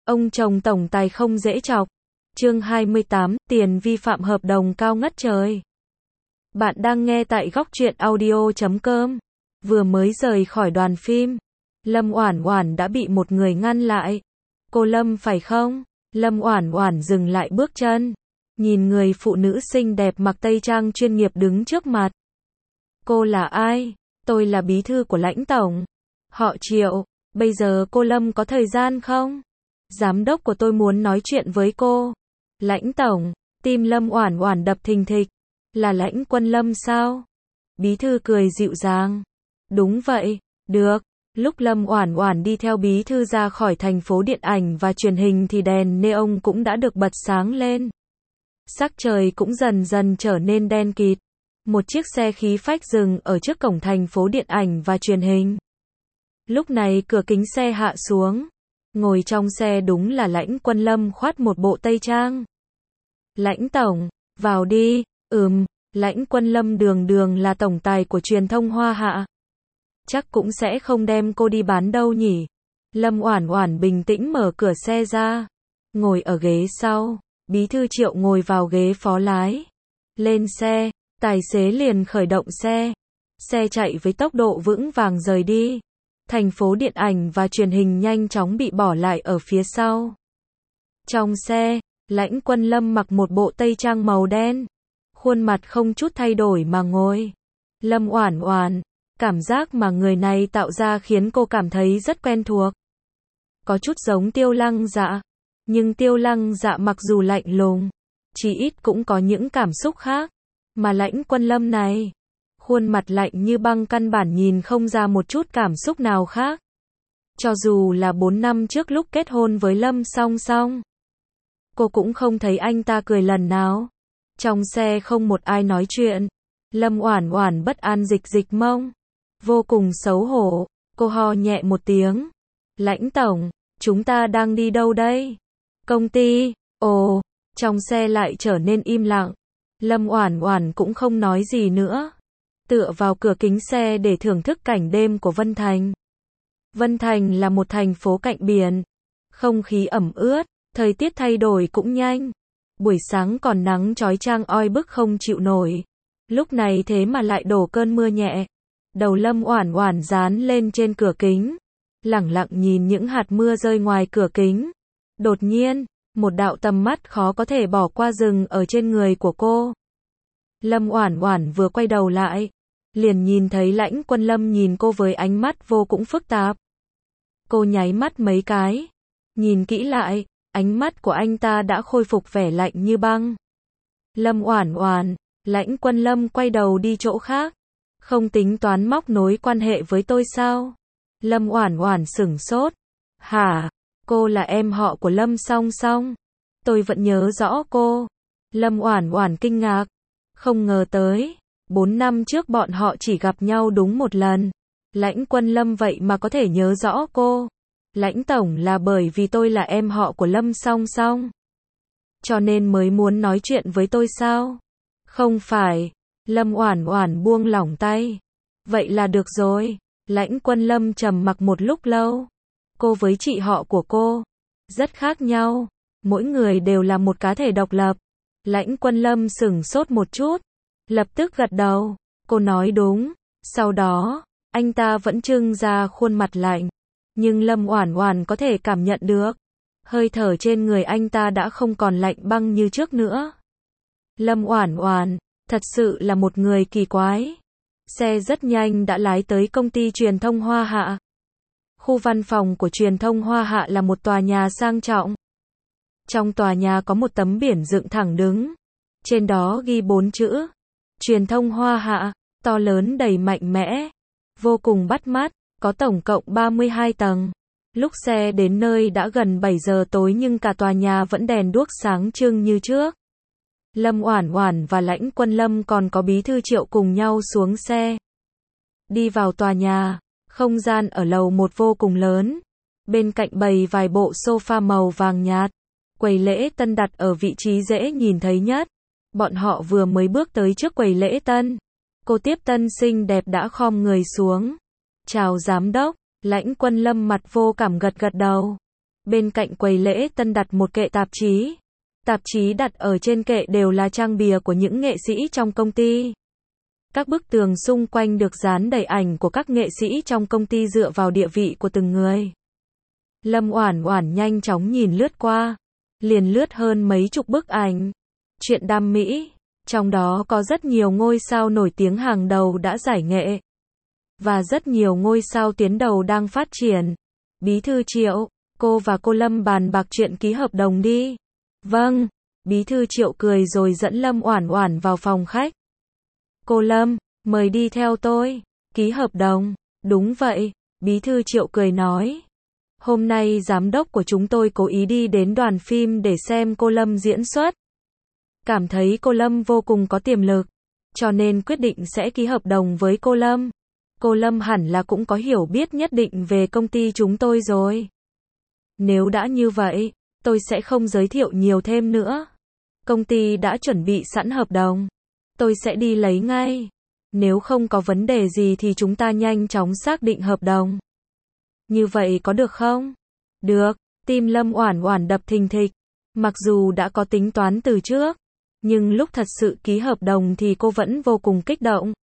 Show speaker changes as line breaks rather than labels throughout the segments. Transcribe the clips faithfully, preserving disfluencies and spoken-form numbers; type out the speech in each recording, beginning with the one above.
Ông chồng tổng tài không dễ chọc. Chương hai mươi tám, tiền vi phạm hợp đồng cao ngất trời. Bạn đang nghe tại góc truyện audio chấm com. Vừa mới rời khỏi đoàn phim, Lâm Oản Oản đã bị một người ngăn lại. "Cô Lâm phải không?" Lâm Oản Oản dừng lại bước chân, nhìn người phụ nữ xinh đẹp mặc tây trang chuyên nghiệp đứng trước mặt. "Cô là ai?" "Tôi là bí thư của Lãnh tổng. Họ Triệu, bây giờ cô Lâm có thời gian không? Giám đốc của tôi muốn nói chuyện với cô." "Lãnh tổng." Tim Lâm Oản Oản đập thình thịch. "Là Lãnh Quân Lâm sao?" Bí thư cười dịu dàng. "Đúng vậy." "Được." Lúc Lâm Oản Oản đi theo bí thư ra khỏi thành phố điện ảnh và truyền hình thì đèn neon cũng đã được bật sáng lên. Sắc trời cũng dần dần trở nên đen kịt. Một chiếc xe khí phách dừng ở trước cổng thành phố điện ảnh và truyền hình. Lúc này cửa kính xe hạ xuống. Ngồi trong xe đúng là Lãnh Quân Lâm khoác một bộ tây trang. "Lãnh tổng, vào đi." "Ừm." Lãnh Quân Lâm đường đường là tổng tài của truyền thông Hoa Hạ. "Chắc cũng sẽ không đem cô đi bán đâu nhỉ." Lâm Oản Oản bình tĩnh mở cửa xe ra, ngồi ở ghế sau, bí thư Triệu ngồi vào ghế phó lái. Lên xe, tài xế liền khởi động xe. Xe chạy với tốc độ vững vàng rời đi. Thành phố điện ảnh và truyền hình nhanh chóng bị bỏ lại ở phía sau. Trong xe, Lãnh Quân Lâm mặc một bộ tây trang màu đen, khuôn mặt không chút thay đổi mà ngồi. Lâm Oản Oản, cảm giác mà người này tạo ra khiến cô cảm thấy rất quen thuộc. Có chút giống Tiêu Lăng Dạ, nhưng Tiêu Lăng Dạ mặc dù lạnh lùng, chí ít cũng có những cảm xúc khác, mà Lãnh Quân Lâm này, khuôn mặt lạnh như băng căn bản nhìn không ra một chút cảm xúc nào khác. Cho dù là bốn năm trước lúc kết hôn với Lâm Song Song, cô cũng không thấy anh ta cười lần nào. Trong xe không một ai nói chuyện. Lâm Oản Oản bất an dịch dịch mông, vô cùng xấu hổ, cô ho nhẹ một tiếng. "Lãnh tổng, chúng ta đang đi đâu đây?" "Công ty." "Ồ." Trong xe lại trở nên im lặng. Lâm Oản Oản cũng không nói gì nữa, tựa vào cửa kính xe để thưởng thức cảnh đêm của Vân Thành. Vân Thành là một thành phố cạnh biển, không khí ẩm ướt, thời tiết thay đổi cũng nhanh. Buổi sáng còn nắng chói chang oi bức không chịu nổi, lúc này thế mà lại đổ cơn mưa nhẹ. Đầu Lâm Oản Oản dán lên trên cửa kính, lẳng lặng nhìn những hạt mưa rơi ngoài cửa kính. Đột nhiên, một đạo tầm mắt khó có thể bỏ qua dừng ở trên người của cô. Lâm Oản Oản vừa quay đầu lại, liền nhìn thấy Lãnh Quân Lâm nhìn cô với ánh mắt vô cùng phức tạp. Cô nháy mắt mấy cái, nhìn kỹ lại, ánh mắt của anh ta đã khôi phục vẻ lạnh như băng. "Lâm Oản Oản." Lãnh Quân Lâm quay đầu đi chỗ khác. "Không tính toán móc nối quan hệ với tôi sao?" Lâm Oản Oản sững sốt. "Hả? Cô là em họ của Lâm Song Song? Tôi vẫn nhớ rõ cô." Lâm Oản Oản kinh ngạc, không ngờ tới, bốn năm trước bọn họ chỉ gặp nhau đúng một lần. Lãnh Quân Lâm vậy mà có thể nhớ rõ cô. "Lãnh tổng là bởi vì tôi là em họ của Lâm Song Song, cho nên mới muốn nói chuyện với tôi sao?" "Không phải." Lâm Oản Oản buông lỏng tay. "Vậy là được rồi." Lãnh Quân Lâm trầm mặc một lúc lâu. "Cô với chị họ của cô rất khác nhau, mỗi người đều là một cá thể độc lập." Lãnh Quân Lâm sững sốt một chút, lập tức gật đầu. Cô nói đúng. Sau đó, anh ta vẫn trưng ra khuôn mặt lạnh, nhưng Lâm Oản Oản có thể cảm nhận được, hơi thở trên người anh ta đã không còn lạnh băng như trước nữa. Lâm Oản Oản, thật sự là một người kỳ quái. Xe rất nhanh đã lái tới công ty truyền thông Hoa Hạ. Khu văn phòng của truyền thông Hoa Hạ là một tòa nhà sang trọng. Trong tòa nhà có một tấm biển dựng thẳng đứng, trên đó ghi bốn chữ Truyền thông Hoa Hạ, to lớn đầy mạnh mẽ, vô cùng bắt mắt, có tổng cộng ba mươi hai tầng. Lúc xe đến nơi đã gần bảy giờ tối nhưng cả tòa nhà vẫn đèn đuốc sáng trưng như trước. Lâm Oản Oản và Lãnh Quân Lâm còn có bí thư Triệu cùng nhau xuống xe. Đi vào tòa nhà, không gian ở lầu một vô cùng lớn. Bên cạnh bày vài bộ sofa màu vàng nhạt. Quầy lễ tân đặt ở vị trí dễ nhìn thấy nhất. Bọn họ vừa mới bước tới trước quầy lễ tân. Cô tiếp tân xinh đẹp đã khom người xuống. "Chào giám đốc." Lãnh Quân Lâm mặt vô cảm gật gật đầu. Bên cạnh quầy lễ tân đặt một kệ tạp chí. Tạp chí đặt ở trên kệ đều là trang bìa của những nghệ sĩ trong công ty. Các bức tường xung quanh được dán đầy ảnh của các nghệ sĩ trong công ty dựa vào địa vị của từng người. Lâm Oản Oản nhanh chóng nhìn lướt qua, liền lướt hơn mấy chục bức ảnh. Chuyện đam mỹ, trong đó có rất nhiều ngôi sao nổi tiếng hàng đầu đã giải nghệ. Và rất nhiều ngôi sao tiến đầu đang phát triển. Bí thư Triệu, cô và cô Lâm bàn bạc chuyện ký hợp đồng đi. Vâng, Bí thư Triệu cười rồi dẫn Lâm Oản Oản vào phòng khách. Cô Lâm, mời đi theo tôi, ký hợp đồng. Đúng vậy, Bí thư Triệu cười nói. Hôm nay giám đốc của chúng tôi cố ý đi đến đoàn phim để xem cô Lâm diễn xuất. Cảm thấy cô Lâm vô cùng có tiềm lực, cho nên quyết định sẽ ký hợp đồng với cô Lâm. Cô Lâm hẳn là cũng có hiểu biết nhất định về công ty chúng tôi rồi. Nếu đã như vậy, tôi sẽ không giới thiệu nhiều thêm nữa. Công ty đã chuẩn bị sẵn hợp đồng. Tôi sẽ đi lấy ngay. Nếu không có vấn đề gì thì chúng ta nhanh chóng xác định hợp đồng. Như vậy có được không? Được, tim Lâm Oản Oản đập thình thịch. Mặc dù đã có tính toán từ trước, nhưng lúc thật sự ký hợp đồng thì cô vẫn vô cùng kích động.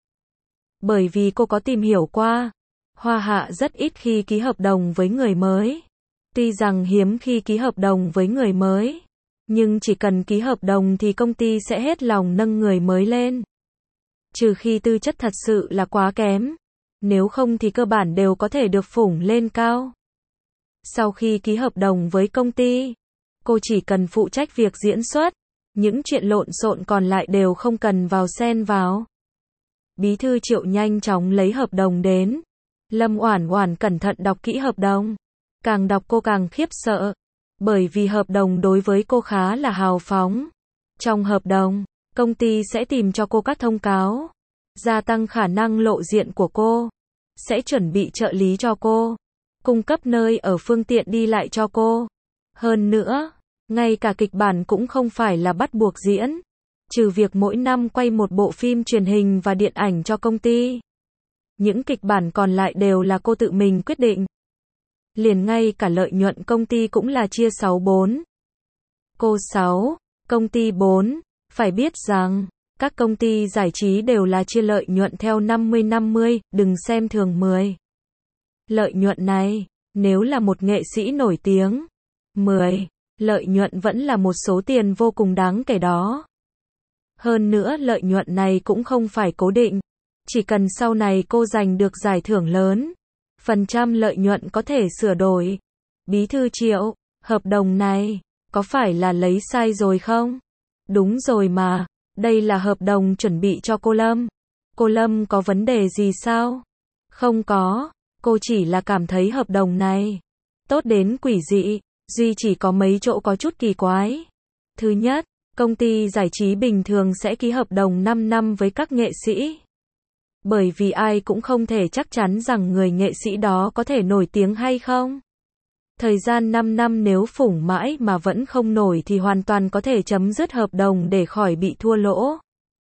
Bởi vì cô có tìm hiểu qua, Hoa Hạ rất ít khi ký hợp đồng với người mới. Tuy rằng hiếm khi ký hợp đồng với người mới, nhưng chỉ cần ký hợp đồng thì công ty sẽ hết lòng nâng người mới lên. Trừ khi tư chất thật sự là quá kém, nếu không thì cơ bản đều có thể được phủng lên cao. Sau khi ký hợp đồng với công ty, cô chỉ cần phụ trách việc diễn xuất, những chuyện lộn xộn còn lại đều không cần vào xen vào. Bí thư Triệu nhanh chóng lấy hợp đồng đến. Lâm Oản Oản cẩn thận đọc kỹ hợp đồng. Càng đọc cô càng khiếp sợ, bởi vì hợp đồng đối với cô khá là hào phóng. Trong hợp đồng, công ty sẽ tìm cho cô các thông cáo, gia tăng khả năng lộ diện của cô, sẽ chuẩn bị trợ lý cho cô, cung cấp nơi ở phương tiện đi lại cho cô. Hơn nữa, ngay cả kịch bản cũng không phải là bắt buộc diễn, trừ việc mỗi năm quay một bộ phim truyền hình và điện ảnh cho công ty. Những kịch bản còn lại đều là cô tự mình quyết định. Liền ngay cả lợi nhuận công ty cũng là chia sáu bốn. Cô sáu, công ty bốn. Phải biết rằng, các công ty giải trí đều là chia lợi nhuận theo năm mươi năm mươi, đừng xem thường mười. Lợi nhuận này, nếu là một nghệ sĩ nổi tiếng, mười, lợi nhuận vẫn là một số tiền vô cùng đáng kể đó. Hơn nữa lợi nhuận này cũng không phải cố định, chỉ cần sau này cô giành được giải thưởng lớn, phần trăm lợi nhuận có thể sửa đổi. Bí thư Triệu, hợp đồng này, có phải là lấy sai rồi không? Đúng rồi mà, đây là hợp đồng chuẩn bị cho cô Lâm. Cô Lâm có vấn đề gì sao? Không có, cô chỉ là cảm thấy hợp đồng này tốt đến quỷ dị, duy chỉ có mấy chỗ có chút kỳ quái. Thứ nhất, công ty giải trí bình thường sẽ ký hợp đồng năm năm với các nghệ sĩ. Bởi vì ai cũng không thể chắc chắn rằng người nghệ sĩ đó có thể nổi tiếng hay không. Thời gian năm năm nếu phủng mãi mà vẫn không nổi thì hoàn toàn có thể chấm dứt hợp đồng để khỏi bị thua lỗ.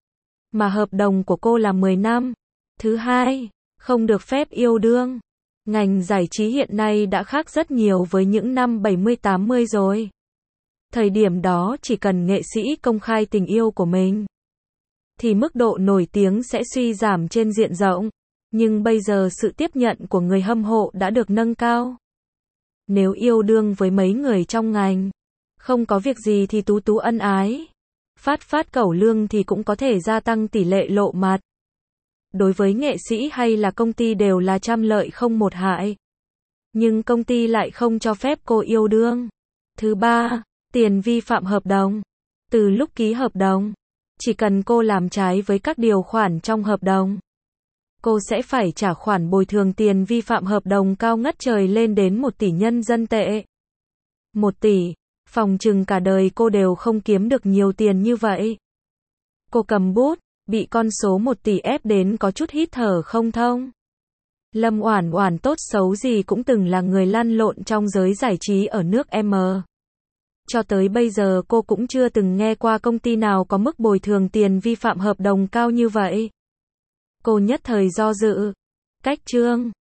Mà hợp đồng của cô là mười năm. Thứ hai, không được phép yêu đương. Ngành giải trí hiện nay đã khác rất nhiều với những năm bảy mươi tám mươi rồi. Thời điểm đó chỉ cần nghệ sĩ công khai tình yêu của mình, thì mức độ nổi tiếng sẽ suy giảm trên diện rộng. Nhưng bây giờ sự tiếp nhận của người hâm mộ đã được nâng cao. Nếu yêu đương với mấy người trong ngành, không có việc gì thì tú tú ân ái, phát phát cẩu lương thì cũng có thể gia tăng tỷ lệ lộ mặt. Đối với nghệ sĩ hay là công ty đều là trăm lợi không một hại. Nhưng công ty lại không cho phép cô yêu đương. Thứ ba, tiền vi phạm hợp đồng. Từ lúc ký hợp đồng, chỉ cần cô làm trái với các điều khoản trong hợp đồng, cô sẽ phải trả khoản bồi thường tiền vi phạm hợp đồng cao ngất trời lên đến một tỷ nhân dân tệ. Một tỷ, phòng chừng cả đời cô đều không kiếm được nhiều tiền như vậy. Cô cầm bút, bị con số một tỷ ép đến có chút hít thở không thông. Lâm Oản Oản tốt xấu gì cũng từng là người lăn lộn trong giới giải trí ở nước M. Cho tới bây giờ cô cũng chưa từng nghe qua công ty nào có mức bồi thường tiền vi phạm hợp đồng cao như vậy. Cô nhất thời do dự. Cách chương